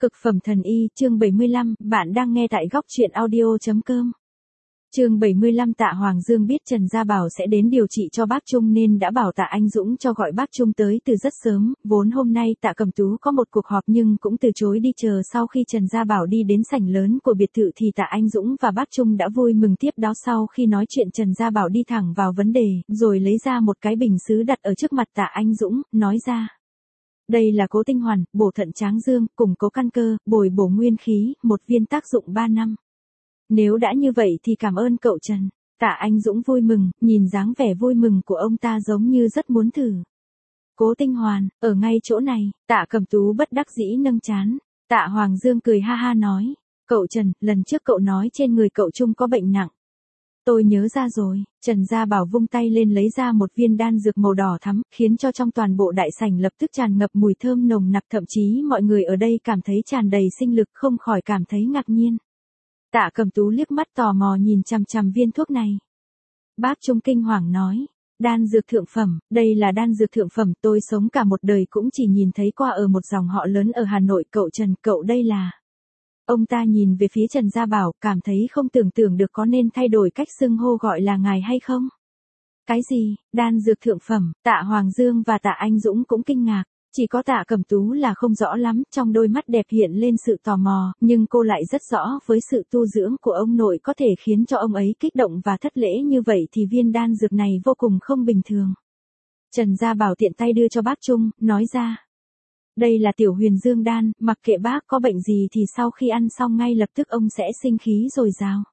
Cực phẩm thần y, chương 75, bạn đang nghe tại góc truyện audio.com. Chương 75. Tạ Hoàng Dương biết Trần Gia Bảo sẽ đến điều trị cho bác Trung nên đã bảo Tạ Anh Dũng cho gọi bác Trung tới từ rất sớm, vốn hôm nay Tạ Cẩm Tú có một cuộc họp nhưng cũng từ chối đi, chờ sau khi Trần Gia Bảo đi đến sảnh lớn của biệt thự thì Tạ Anh Dũng và bác Trung đã vui mừng tiếp đó. Sau khi nói chuyện, Trần Gia Bảo đi thẳng vào vấn đề, rồi lấy ra một cái bình sứ đặt ở trước mặt Tạ Anh Dũng, nói ra. Đây là Cố Tinh Hoàn, bổ thận tráng dương, củng cố căn cơ, bồi bổ nguyên khí, 1 viên tác dụng 3 năm. Nếu đã như vậy thì cảm ơn cậu Trần. Tạ Anh Dũng vui mừng, nhìn dáng vẻ vui mừng của ông ta giống như rất muốn thử. Cố Tinh Hoàn, ở ngay chỗ này. Tạ Cẩm Tú bất đắc dĩ nâng trán. Tạ Hoàng Dương cười ha ha nói. Cậu Trần, lần trước cậu nói trên người cậu Trung có bệnh nặng. Tôi nhớ ra rồi. Trần Gia Bảo vung tay lên lấy ra một viên đan dược màu đỏ thắm, khiến cho trong toàn bộ đại sảnh lập tức tràn ngập mùi thơm nồng nặc, thậm chí mọi người ở đây cảm thấy tràn đầy sinh lực, không khỏi cảm thấy ngạc nhiên. Tạ Cẩm Tú liếc mắt tò mò nhìn chằm chằm viên thuốc này. Bác Trung kinh hoàng nói, đan dược thượng phẩm, đây là đan dược thượng phẩm, tôi sống cả một đời cũng chỉ nhìn thấy qua ở một dòng họ lớn ở Hà Nội. Cậu Trần, cậu đây là... Ông ta nhìn về phía Trần Gia Bảo, cảm thấy không tưởng tượng được có nên thay đổi cách xưng hô gọi là ngài hay không. Cái gì, đan dược thượng phẩm? Tạ Hoàng Dương và Tạ Anh Dũng cũng kinh ngạc. Chỉ có Tạ Cẩm Tú là không rõ lắm, trong đôi mắt đẹp hiện lên sự tò mò, nhưng cô lại rất rõ với sự tu dưỡng của ông nội có thể khiến cho ông ấy kích động và thất lễ như vậy thì viên đan dược này vô cùng không bình thường. Trần Gia Bảo tiện tay đưa cho bác Trung, nói ra. Đây là Tiểu Huyền Dương đan, mặc kệ bác có bệnh gì thì sau khi ăn xong ngay lập tức ông sẽ sinh khí dồi dào.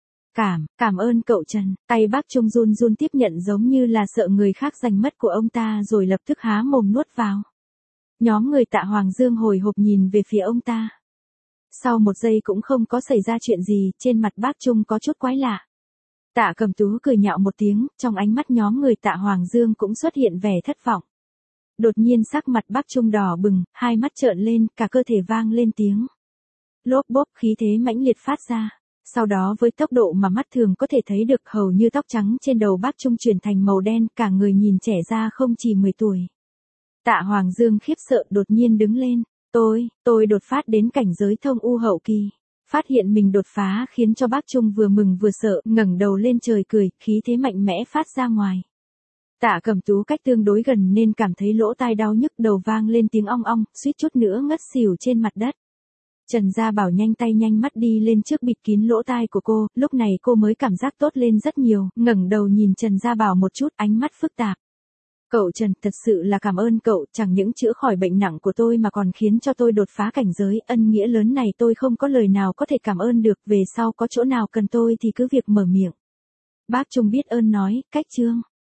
Cảm ơn cậu Trần. Tay bác Trung run run tiếp nhận giống như là sợ người khác giành mất của ông ta rồi lập tức há mồm nuốt vào. Nhóm người Tạ Hoàng Dương hồi hộp nhìn về phía ông ta. Sau một giây cũng không có xảy ra chuyện gì, trên mặt bác Trung có chút quái lạ. Tạ Cẩm Tú cười nhạo một tiếng, trong ánh mắt nhóm người Tạ Hoàng Dương cũng xuất hiện vẻ thất vọng. Đột nhiên sắc mặt bác Trung đỏ bừng, hai mắt trợn lên, cả cơ thể vang lên tiếng. Lốp bốp, khí thế mãnh liệt phát ra. Sau đó với tốc độ mà mắt thường có thể thấy được, hầu như tóc trắng trên đầu bác Trung chuyển thành màu đen, cả người nhìn trẻ ra không chỉ 10 tuổi. Tạ Hoàng Dương khiếp sợ đột nhiên đứng lên. Tôi đột phát đến cảnh giới thông u hậu kỳ. Phát hiện mình đột phá khiến cho bác Trung vừa mừng vừa sợ, ngẩng đầu lên trời cười, khí thế mạnh mẽ phát ra ngoài. Tạ Cẩm Tú cách tương đối gần nên cảm thấy lỗ tai đau nhức, đầu vang lên tiếng ong ong, suýt chút nữa ngất xỉu trên mặt đất. Trần Gia Bảo nhanh tay nhanh mắt đi lên trước bịt kín lỗ tai của cô, lúc này cô mới cảm giác tốt lên rất nhiều, ngẩng đầu nhìn Trần Gia Bảo một chút, ánh mắt phức tạp. Cậu Trần, thật sự là cảm ơn cậu, chẳng những chữa khỏi bệnh nặng của tôi mà còn khiến cho tôi đột phá cảnh giới, ân nghĩa lớn này tôi không có lời nào có thể cảm ơn được, về sau có chỗ nào cần tôi thì cứ việc mở miệng. Bác Trung biết ơn nói, cách chương.